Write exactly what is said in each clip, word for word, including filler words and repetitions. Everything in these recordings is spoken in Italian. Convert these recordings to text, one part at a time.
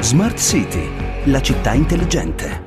Smart City, la città intelligente.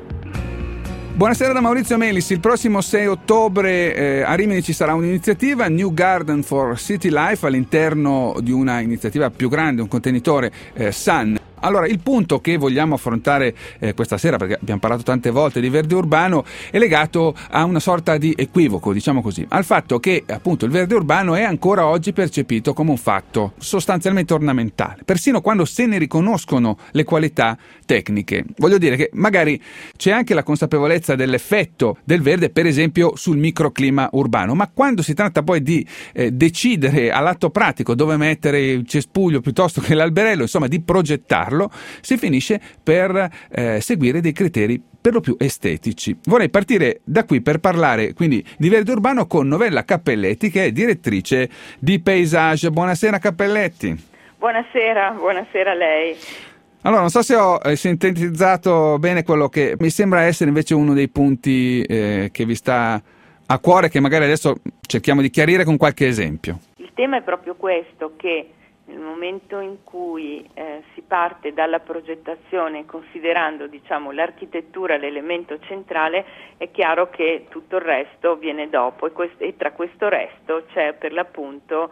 Buonasera da Maurizio Melis. Il prossimo sei ottobre eh, a Rimini ci sarà un'iniziativa, New Garden for City Life, all'interno di una iniziativa più grande, un contenitore eh, Sun. Allora, il punto che vogliamo affrontare eh, questa sera, perché abbiamo parlato tante volte di verde urbano, è legato a una sorta di equivoco, diciamo così, al fatto che appunto il verde urbano è ancora oggi percepito come un fatto sostanzialmente ornamentale, persino quando se ne riconoscono le qualità tecniche. Voglio dire che magari c'è anche la consapevolezza dell'effetto del verde, per esempio sul microclima urbano, ma quando si tratta poi di eh, decidere all'atto pratico dove mettere il cespuglio piuttosto che l'alberello, insomma di progettare, si finisce per eh, seguire dei criteri per lo più estetici. Vorrei partire da qui per parlare quindi di verde urbano con Novella Cappelletti, che è direttrice di Paysage. Buonasera Cappelletti. Buonasera, buonasera a lei. Allora, non so se ho eh, sintetizzato bene quello che mi sembra essere invece uno dei punti eh, che vi sta a cuore, che magari adesso cerchiamo di chiarire con qualche esempio. Il tema è proprio questo, che nel momento in cui eh, si parte dalla progettazione considerando, diciamo, l'architettura l'elemento centrale, è chiaro che tutto il resto viene dopo e, quest- e tra questo resto c'è per l'appunto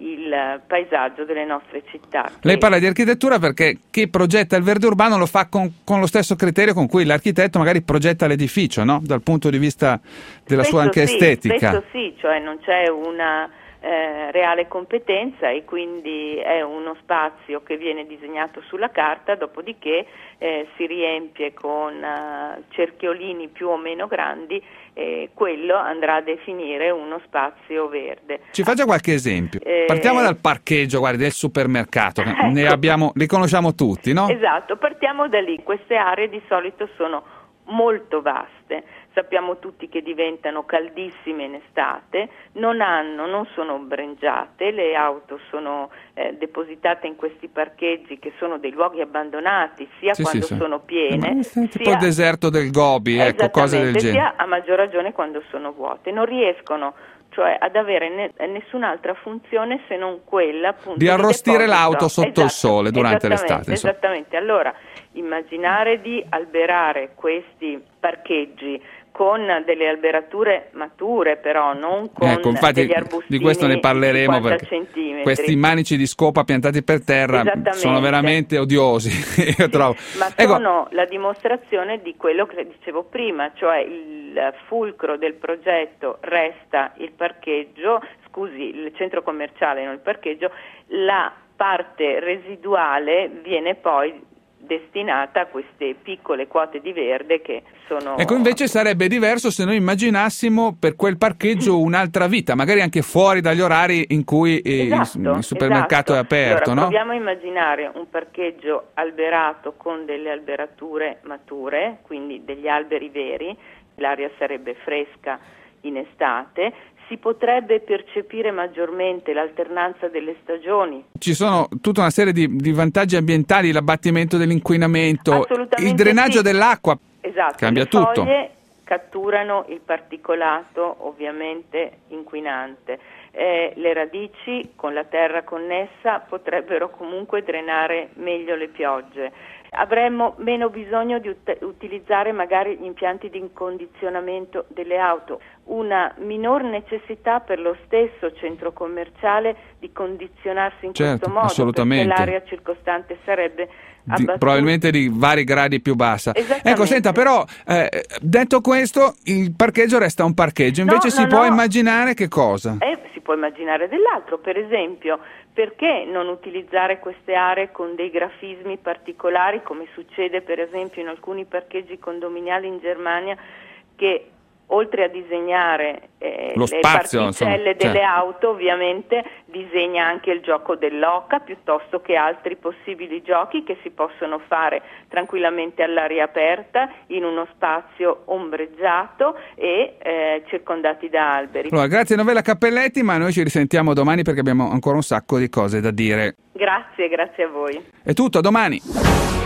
il paesaggio delle nostre città. Lei parla di architettura perché chi progetta il verde urbano lo fa con, con lo stesso criterio con cui l'architetto magari progetta l'edificio, no? Dal punto di vista della spesso sua anche sì, estetica. Spesso sì, cioè non c'è una Eh, reale competenza e quindi è uno spazio che viene disegnato sulla carta, dopodiché eh, si riempie con uh, cerchiolini più o meno grandi e quello andrà a definire uno spazio verde. Ci faccia qualche esempio. Eh, Partiamo dal parcheggio, guardi, del supermercato, ecco. ne abbiamo, li conosciamo tutti, no? Esatto, partiamo da lì. Queste aree di solito sono molto vaste. Sappiamo tutti che diventano caldissime in estate, non hanno, non sono ombreggiate, le auto sono eh, depositate in questi parcheggi che sono dei luoghi abbandonati sia sì, quando sì, sì. sono piene, eh, sia, tipo il deserto del Gobi, ecco, cose del genere. Sia a maggior ragione quando sono vuote, non riescono cioè ad avere ne- nessun'altra funzione se non quella appunto di arrostire di l'auto sotto esatto, il sole durante esattamente, l'estate. Insomma. Esattamente, allora immaginare di alberare questi parcheggi con delle alberature mature, però non con ecco, infatti, degli arbustini di questo ne parleremo, di perché centimetri. Questi manici di scopa piantati per terra sono veramente odiosi. Io trovo. Ma ecco. sono la dimostrazione di quello che dicevo prima, cioè il fulcro del progetto resta il parcheggio, scusi, il centro commerciale, non il parcheggio, la parte residuale viene poi destinata a queste piccole quote di verde che sono... Ecco, invece sarebbe diverso se noi immaginassimo per quel parcheggio un'altra vita, magari anche fuori dagli orari in cui esatto, il, il supermercato esatto. è aperto, allora, no? Proviamo a immaginare un parcheggio alberato con delle alberature mature, quindi degli alberi veri, l'aria sarebbe fresca in estate, si potrebbe percepire maggiormente l'alternanza delle stagioni. Ci sono tutta una serie di, di vantaggi ambientali, l'abbattimento dell'inquinamento, il drenaggio sì. dell'acqua, esatto, cambia le tutto. Foglie catturano il particolato ovviamente inquinante. Eh, le radici con la terra connessa potrebbero comunque drenare meglio le piogge. Avremmo meno bisogno di ut- utilizzare magari gli impianti di incondizionamento delle auto, una minor necessità per lo stesso centro commerciale di condizionarsi in certo, questo modo, assolutamente. perché l'aria circostante sarebbe Di, probabilmente di vari gradi più bassa. Ecco, senta, però eh, detto questo, il parcheggio resta un parcheggio, invece no, si no, può no. immaginare che cosa? Eh, si può immaginare dell'altro, per esempio, perché non utilizzare queste aree con dei grafismi particolari, come succede per esempio in alcuni parcheggi condominiali in Germania, che oltre a disegnare eh, Lo le spazio, particelle insomma, delle cioè. auto, ovviamente disegna anche il gioco dell'oca piuttosto che altri possibili giochi che si possono fare tranquillamente all'aria aperta in uno spazio ombreggiato e eh, circondati da alberi. Allora, grazie Novella Cappelletti, ma noi ci risentiamo domani perché abbiamo ancora un sacco di cose da dire. Grazie, grazie a voi. È tutto, a domani.